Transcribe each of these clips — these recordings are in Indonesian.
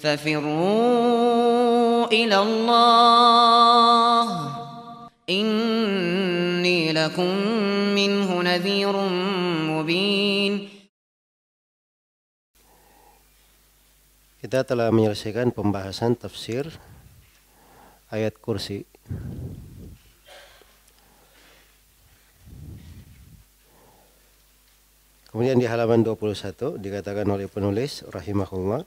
ففروا إلى الله إني لكم منه نذير مبين. Kita telah menyelesaikan pembahasan tafsir ayat kursi. Kemudian di halaman 21 dikatakan oleh penulis rahimahullah,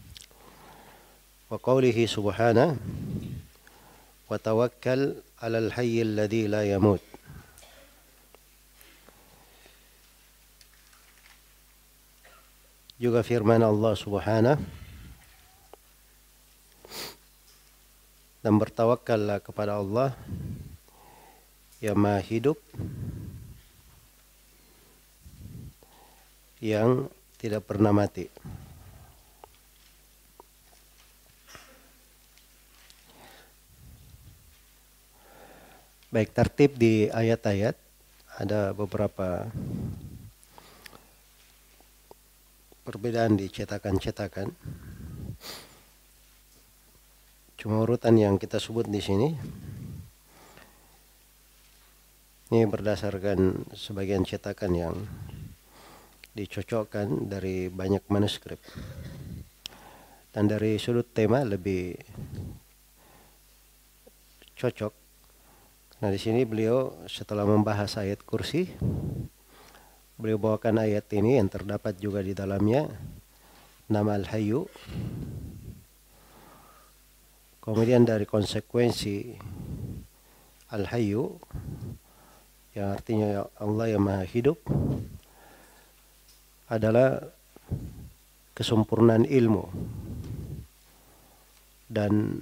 wa qawlihi subhanahu wa tawakkal 'alal hayyil ladzi la yamut. Juga firman Allah subhanahu, dan bertawakkallah kepada Allah yang Maha Hidup, yang tidak pernah mati. Baik, tertib di ayat-ayat ada beberapa perbedaan di cetakan-cetakan. Cuma urutan yang kita sebut di sini ini berdasarkan sebagian cetakan yang dicocokkan dari banyak manuskrip, dan dari sudut tema lebih cocok. Nah, di sini beliau setelah membahas ayat kursi, beliau bawakan ayat ini yang terdapat juga di dalamnya nama Al-Hayyu. Kemudian dari konsekuensi Al-Hayyu yang artinya Allah yang Maha Hidup adalah kesempurnaan ilmu dan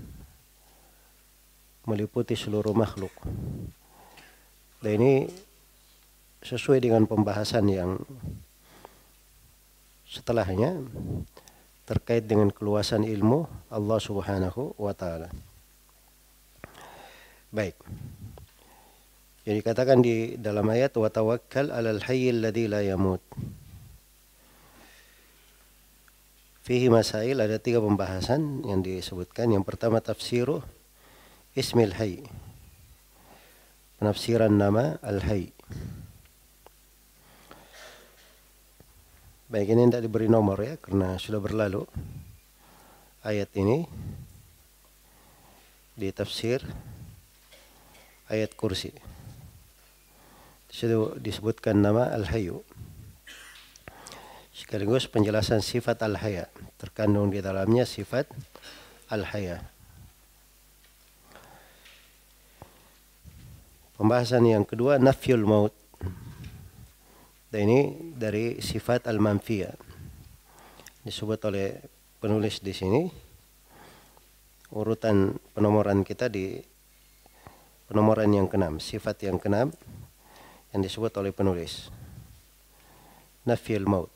meliputi seluruh makhluk. Dan ini sesuai dengan pembahasan yang setelahnya terkait dengan keluasan ilmu Allah Subhanahu wa taala. Baik. Jadi katakan di dalam ayat wa tawakkal 'alal hayyil ladzi la yamut. Fihi masail, ada 3 pembahasan yang disebutkan. Yang pertama tafsiru ismil hayy, penafsiran nama al-hayy. Baik, ini tidak diberi nomor ya, karena sudah berlalu ayat ini di tafsir ayat kursi. Sudah disebutkan nama al-hayyu, sekaligus penjelasan sifat al-haya, terkandung di dalamnya sifat al-haya. Pembahasan yang kedua nafyul maut. Dan ini dari sifat al-manfiyah. Disebut oleh penulis di sini. Urutan penomoran kita di penomoran yang ke-6, sifat yang ke-6 yang disebut oleh penulis. Nafyul maut.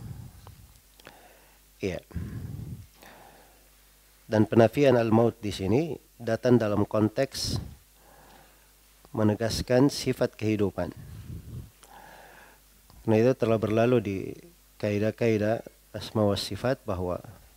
Iya. Dan penafian al-maut di sini datang dalam konteks menegaskan sifat kehidupan. Nah, itu telah berlalu di kaidah-kaidah asma wa sifat bahwa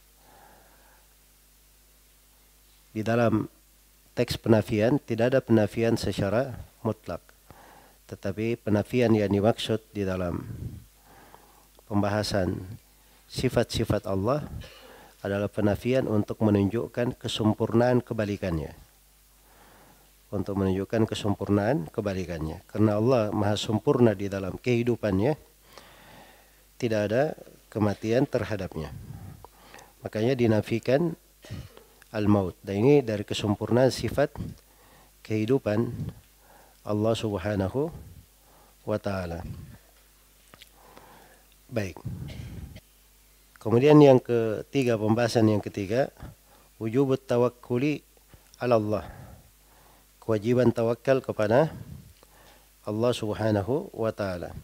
di dalam teks penafian tidak ada penafian secara mutlak, tetapi penafian yang dimaksud di dalam pembahasan sifat-sifat Allah adalah penafian untuk menunjukkan kesempurnaan kebalikannya. Untuk menunjukkan kesempurnaan kebalikannya. Karena Allah maha sempurna di dalam kehidupannya, tidak ada kematian terhadapnya. Makanya dinafikan al-maut. Dan ini dari kesempurnaan sifat kehidupan Allah Subhanahu wa ta'ala. Baik. Kemudian yang ketiga, pembahasan yang ketiga, wujubut tawakkuli ala Allah. Kewajiban tawakal kepada Allah Subhanahu wa ta'ala.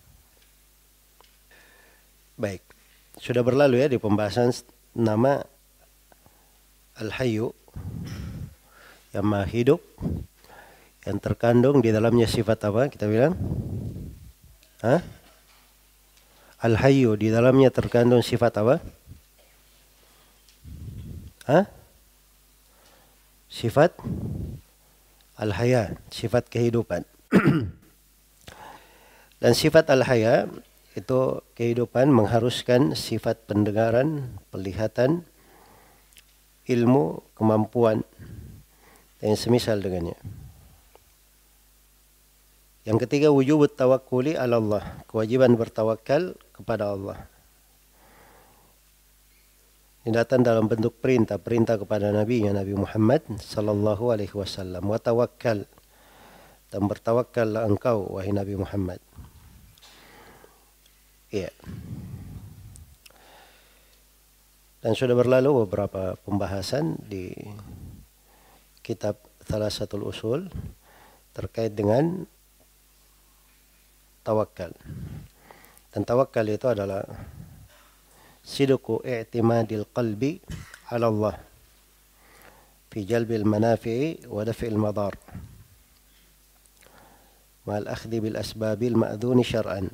Baik, sudah berlalu ya di pembahasan nama Al-Hayyu, yang Maha Hidup, yang terkandung di dalamnya sifat apa kita bilang? Al-Hayyu, di dalamnya terkandung sifat apa? Sifat al-haya, sifat kehidupan. Dan sifat al-haya itu kehidupan mengharuskan sifat pendengaran, penglihatan, ilmu, kemampuan, dan semisal dengannya. Yang ketiga, wujubut tawakkuli ala Allah, kewajiban bertawakal kepada Allah. Ini datang dalam bentuk perintah kepada Nabi Muhammad sallallahu alaihi wasallam. Wa tawakkal, dan bertawakkallah engkau wahai Nabi Muhammad. Iya. Dan sudah berlalu beberapa pembahasan di kitab Thalathatul Usul terkait dengan tawakal. Dan tawakal itu adalah sidqu i'timadil qalbi ala Allah fi jalbil manafi'i wa daf'il madar ma'al akhdhi bil asbabil ma'dhuni syar'an.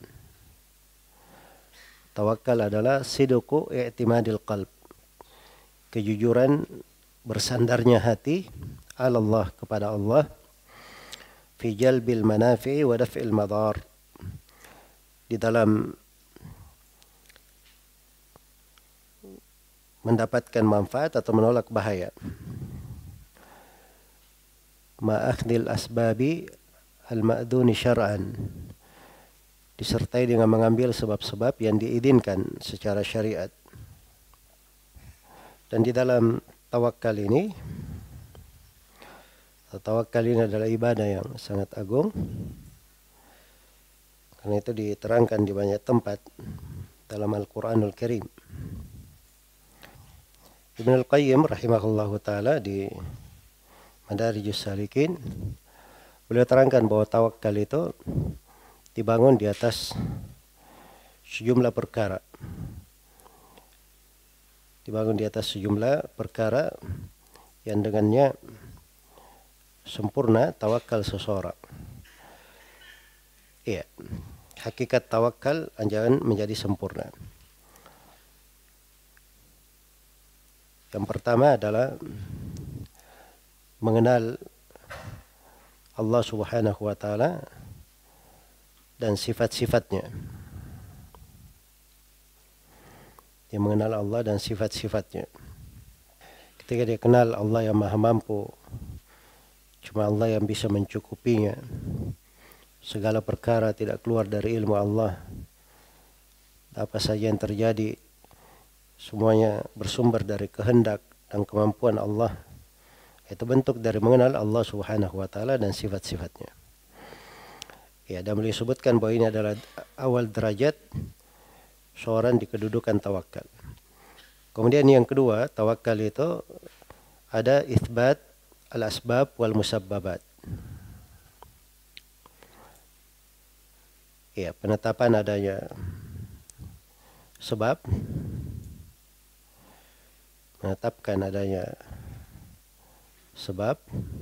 Tawakal adalah sidqu i'timadil qalb, kejujuran bersandarnya hati ala Allah, kepada Allah, fi jalbil manafi'i wa daf'il madar, di dalam mendapatkan manfaat atau menolak bahaya. Ma'akhdil asbabi al-ma'dhuni syar'an, disertai dengan mengambil sebab-sebab yang diizinkan secara syariat. Dan di dalam tawakal ini adalah ibadah yang sangat agung. Karena itu diterangkan di banyak tempat dalam Al-Quranul Karim. Ibn Al-Qayyim rahimahullahu ta'ala di Madarijus Salikin, beliau terangkan bahwa tawakal itu dibangun di atas sejumlah perkara. Dibangun di atas sejumlah perkara yang dengannya sempurna tawakal seseorang. Iya, hakikat tawakal jangan menjadi sempurna. Yang pertama adalah mengenal Allah Subhanahu wa ta'ala dan sifat-sifatnya. Dia mengenal Allah dan sifat-sifatnya. Ketika dia kenal Allah yang maha mampu, cuma Allah yang bisa mencukupinya, segala perkara tidak keluar dari ilmu Allah, apa saja yang terjadi semuanya bersumber dari kehendak dan kemampuan Allah. Itu bentuk dari mengenal Allah Subhanahu wa ta'ala dan sifat-sifatnya. Ya, dan beliau sebutkan bahwa ini adalah awal derajat seorang di kedudukan tawakal. Kemudian yang kedua, tawakal itu ada itsbat al-asbab wal musabbabat. Ya, penetapan adanya sebab, menetapkan adanya sebab,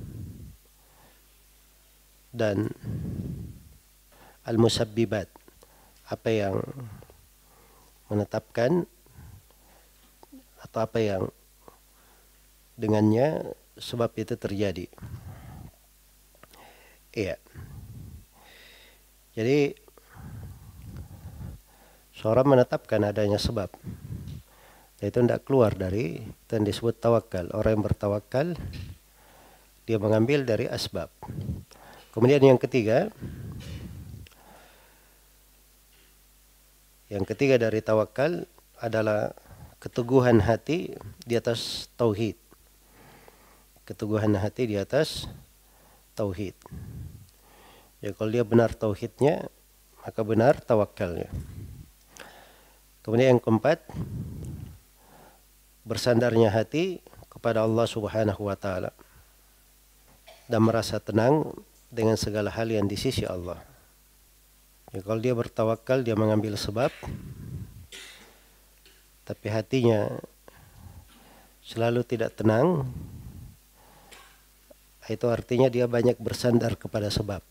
dan al-musabbibat, apa yang menetapkan atau apa yang dengannya sebab itu terjadi. Iya. Jadi seorang menetapkan adanya sebab, itu tidak keluar dari itu yang disebut tawakal. Orang yang bertawakal, dia mengambil dari asbab. Kemudian yang ketiga dari tawakal adalah keteguhan hati di atas tauhid. Keteguhan hati di atas tauhid. Ya, kalau dia benar tauhidnya, maka benar tawakalnya. Kemudian yang keempat, bersandarnya hati kepada Allah Subhanahu wa ta'ala dan merasa tenang dengan segala hal yang di sisi Allah. Ya, kalau dia bertawakal, dia mengambil sebab, tapi hatinya selalu tidak tenang, itu artinya dia banyak bersandar kepada sebab.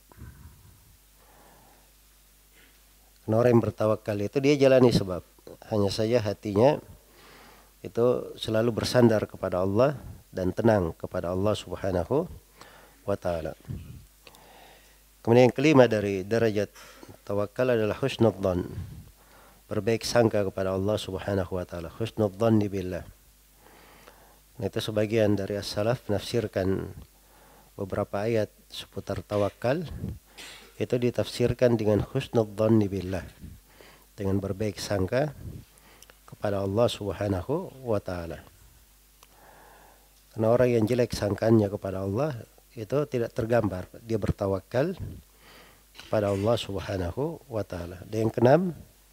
Karena orang yang bertawakal itu dia jalani sebab, hanya saja hatinya itu selalu bersandar kepada Allah dan tenang kepada Allah Subhanahu wa taala. Kemudian yang kelima dari derajat tawakal adalah husnudzan, berbaik sangka kepada Allah Subhanahu wa taala, husnudzanni billah. Nah, itu sebagian dari as-salaf menafsirkan beberapa ayat seputar tawakal itu ditafsirkan dengan husnudzanni billah, dengan berbaik sangka kepada Allah Subhanahu wa taala. Karena orang yang jelek sangkanya kepada Allah itu tidak tergambar dia bertawakal kepada Allah Subhanahu wa taala. Dan yang keenam,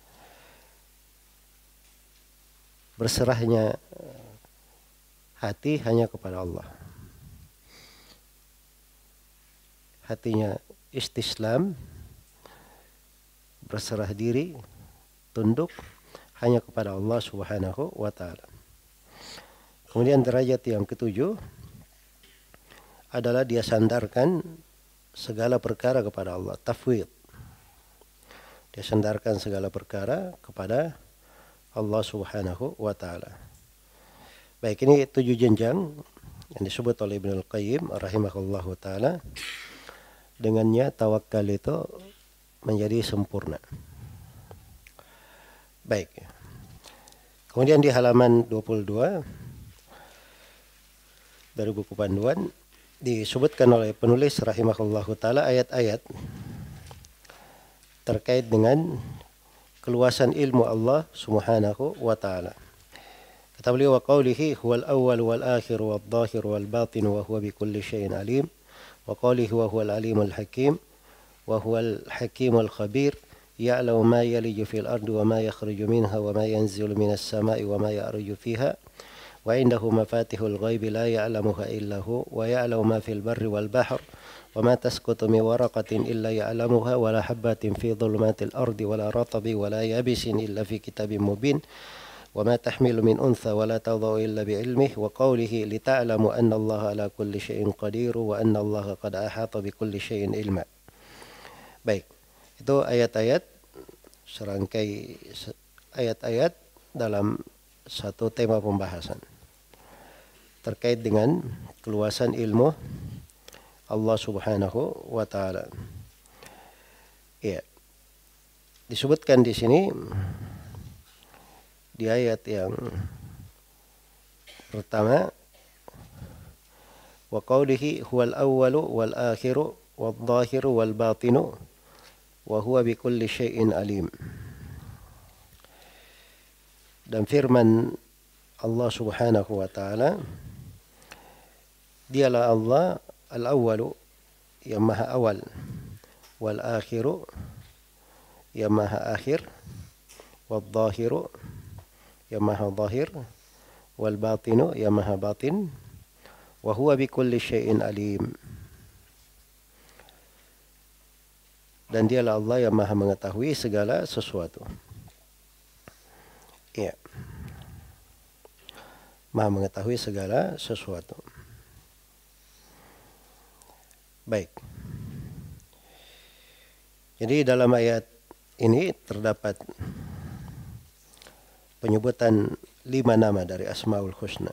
berserahnya hati hanya kepada Allah. Hatinya istislam, berserah diri, tunduk hanya kepada Allah Subhanahu wa taala. Kemudian derajat yang ketujuh adalah dia sandarkan segala perkara kepada Allah, tafwid. Dia sandarkan segala perkara kepada Allah Subhanahu wa taala. Baik, ini 7 jenjang yang disebut oleh Ibnu Al-Qayyim rahimahullahu taala. Dengannya tawakal itu menjadi sempurna. Baik. Kemudian di halaman 22 dari buku panduan disebutkan oleh penulis rahimahullahu taala ayat-ayat terkait dengan keluasan ilmu Allah Subhanahu wa taala. Kata beliau, wa qawlihi huwal awwal wal akhir wal dhahir wal batin wa huwa bikulli syai'in alim. Wa qawlihi wa huwal alimul hakim wa huwal hakimul khabir. يعلم ما يلج في الأرض وما يخرج منها وما ينزل من السماء وما يعرج فيها وعنده مفاتيح الغيب لا يعلمها إلا هو ويعلم ما في البر والبحر وما تسقط من ورقة إلا يعلمها ولا حبة في ظلمات الأرض ولا رطب ولا يابس إلا في كتاب مبين وما تحمل من أنثى ولا تضع إلا بعلمه وقوله لتعلموا أن الله على كل شيء قدير وأن الله قد أحاط بكل شيء علما. Baik, itu ayat-ayat, serangkai ayat-ayat dalam satu tema pembahasan terkait dengan keluasan ilmu Allah Subhanahu wa taala. Ya. Disebutkan di sini di ayat yang pertama, wa qawlihi huwal awwalu wal akhiru wal dhahiru wal batinu wa huwa bikulli syai'in alim. Dan firman Allah Subhanahu wa taala, dialah Allah al-awwalu, yang maha awal, wal akhiru, yang maha akhir, wal dhahiru, yang maha dhahir, wal batinu, yang maha batin, wa huwa bikulli syai'in alim. Dan dialah Allah yang maha mengetahui segala sesuatu. Ya. Maha mengetahui segala sesuatu. Baik. Jadi dalam ayat ini terdapat penyebutan 5 nama dari Asmaul Husna.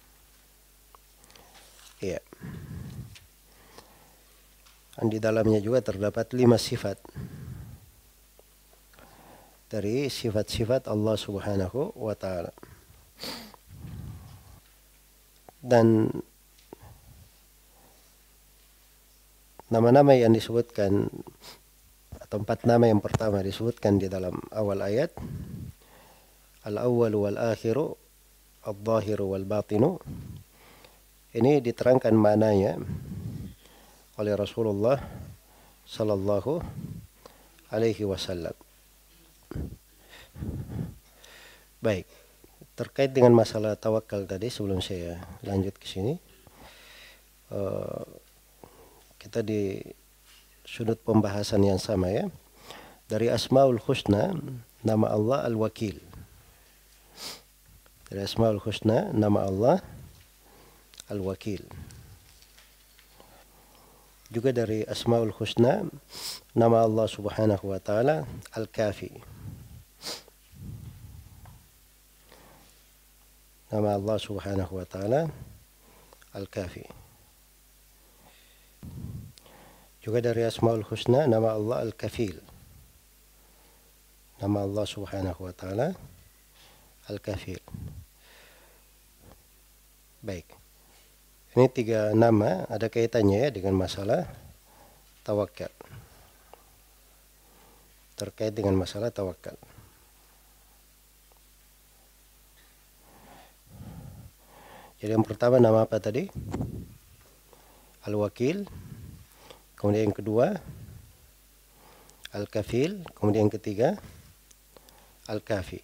Ya. Dan di dalamnya juga terdapat 5 sifat dari sifat-sifat Allah Subhanahu wa taala. Dan nama-nama yang disebutkan atau 4 nama yang pertama disebutkan di dalam awal ayat, al-awwal wal akhiru al-dhahiru wal batinu, ini diterangkan maknanya oleh Rasulullah sallallahu alaihi wasallam. Baik, terkait dengan masalah tawakal tadi, sebelum saya lanjut ke sini, kita di sudut pembahasan yang sama ya. Dari Asmaul Husna, nama Allah Al-Wakil. Dari Asmaul Husna, nama Allah Al-Wakil. Juga dari Asmaul Husna, nama Allah Subhanahu wa taala Al-Kafi. nama Allah Subhanahu wa taala Al-Kafi. Juga dari Asmaul Husna nama Allah Al-Kafil. Nama Allah Subhanahu wa taala Al-Kafil. Baik. Ini 3 nama ada kaitannya ya dengan masalah tawakal. Terkait dengan masalah tawakal. Jadi yang pertama nama apa tadi? Al-Wakil. Kemudian yang kedua Al-Kafil. Kemudian yang ketiga Al-Kafi.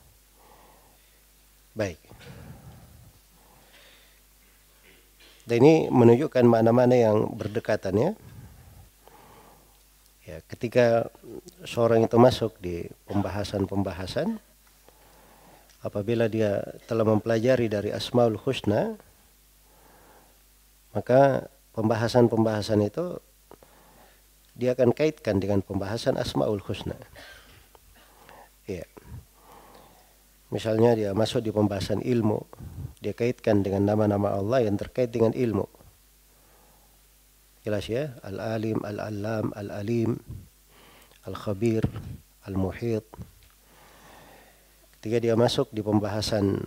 Baik. Dan ini menunjukkan makna-makna yang berdekatan ya. Ya, ketika seorang itu masuk di pembahasan-pembahasan, apabila dia telah mempelajari dari Asmaul Husna, maka pembahasan-pembahasan itu dia akan kaitkan dengan pembahasan Asmaul Husna. Ya. Misalnya dia masuk di pembahasan ilmu, dia kaitkan dengan nama-nama Allah yang terkait dengan ilmu. Jelas ya, Al-Alim, Al-Allam, Al-Alim, Al-Khabir, Al-Muhit. Ketika dia masuk di pembahasan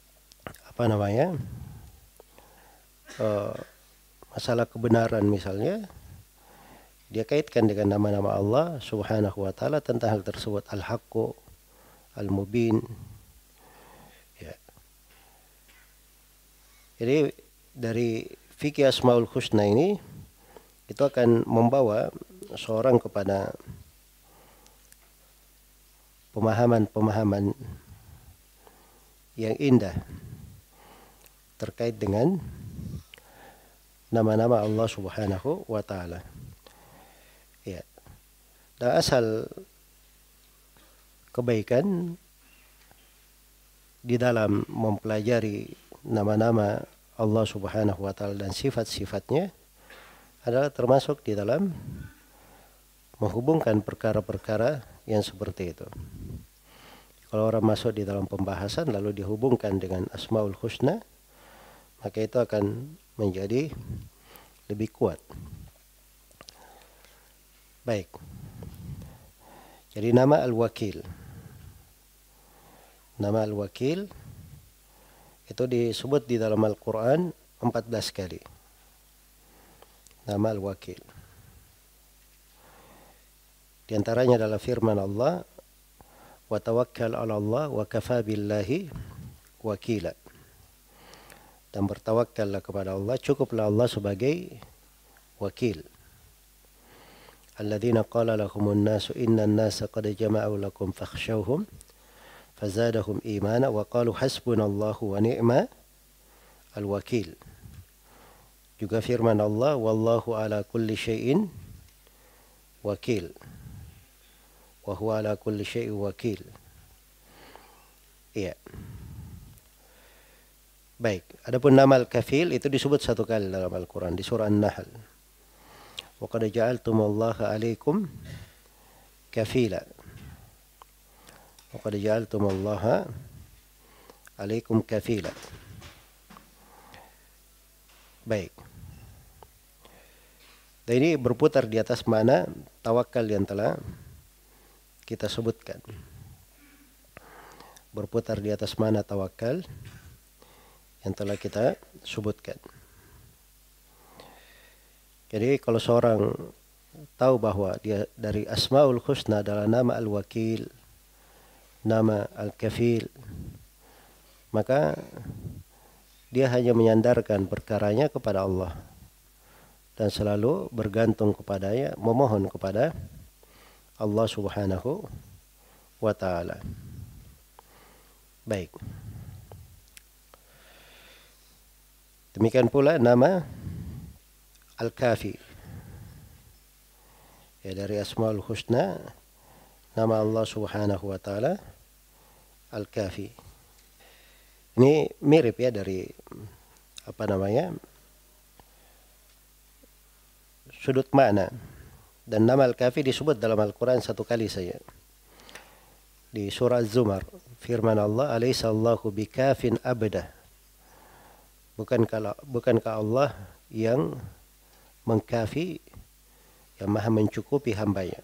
masalah kebenaran misalnya, dia kaitkan dengan nama-nama Allah Subhanahu wa taala tentang hal tersebut, Al-Haqqu, Al-Mubin. Ya. Jadi dari fikih Asmaul Husna ini itu akan membawa seorang kepada pemahaman-pemahaman yang indah terkait dengan nama-nama Allah Subhanahu wa taala. Ya. Dan asal kebaikan di dalam mempelajari nama-nama Allah Subhanahu wa taala dan sifat-sifatnya adalah termasuk di dalam menghubungkan perkara-perkara yang seperti itu. Kalau orang masuk di dalam pembahasan lalu dihubungkan dengan Asmaul Husna, maka itu akan menjadi lebih kuat. Baik. Jadi nama Al-Wakil. Nama Al-Wakil itu disebut di dalam Al-Quran 14 kali. Nama Al-Wakil. Di antaranya adalah firman Allah, wa tawakkal 'ala Allah wa kafa billahi wakila. Dan bertawakkallah kepada Allah, cukuplah Allah sebagai wakil. Alladzina qala lahumun nasu innan nasa qad jama'u lakum fakhshawhum fazadahum imana wa qalu hasbunallahu wa ni'ma al-wakil. Juga firman Allah, wallahu ala kulli syai'in wakil. Wa huwa ala kulli syai'in wakil. Iya. Baik, adapun nama Al-Kafil itu disebut 1 kali dalam Al-Quran di surah An-Nahl. Wa qad ja'altumullaha 'alaikum kafila. Wa qad ja'altumullaha 'alaikum kafila. Baik. Dan ini berputar di atas mana tawakal yang telah kita sebutkan. Berputar di atas mana tawakal yang telah kita sebutkan. Jadi kalau seorang tahu bahwa dia dari Asmaul Husna adalah nama Al-Wakil, nama Al-Kafil, maka dia hanya menyandarkan perkaranya kepada Allah dan selalu bergantung kepadanya, memohon kepada Allah Subhanahu wa taala. Baik. Demikian pula nama Al-Kafi. Ya, dari Asmaul Husna nama Allah Subhanahu wa taala Al-Kafi. Ini mirip ya dari sudut makna. Dan nama Al-Kafi disebut dalam Al-Quran 1 kali saja. di surah Az-Zumar, firman Allah, "Alaysa Allahu bikafin abdah." Bukankah Allah yang mengkafi, yang maha mencukupi hambanya.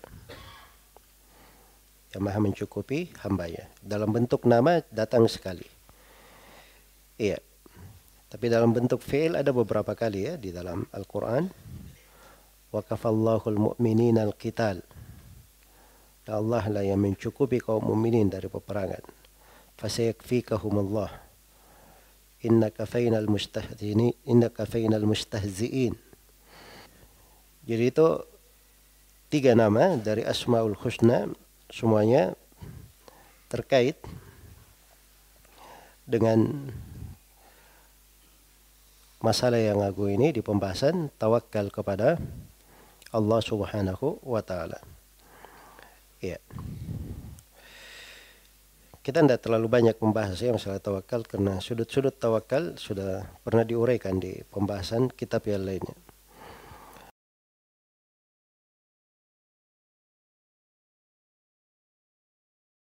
Yang maha mencukupi hambanya. Dalam bentuk nama datang sekali. Iya. Tapi dalam bentuk fi'il ada beberapa kali ya di dalam Al-Quran. Wa kafallahu al-mu'minina al-qital. Allah lah yang mencukupi kaum mukminin dari peperangan. Fasayakfikahumullah. Innaka fainal mustahzi'in. Jadi itu 3 nama dari Asmaul Husna, semuanya terkait dengan masalah yang agung ini di pembahasan tawakal kepada Allah Subhanahu wa taala. Ya. Kita tidak terlalu banyak membahas ya masalah tawakal karena sudut-sudut tawakal sudah pernah diuraikan di pembahasan kitab yang lainnya.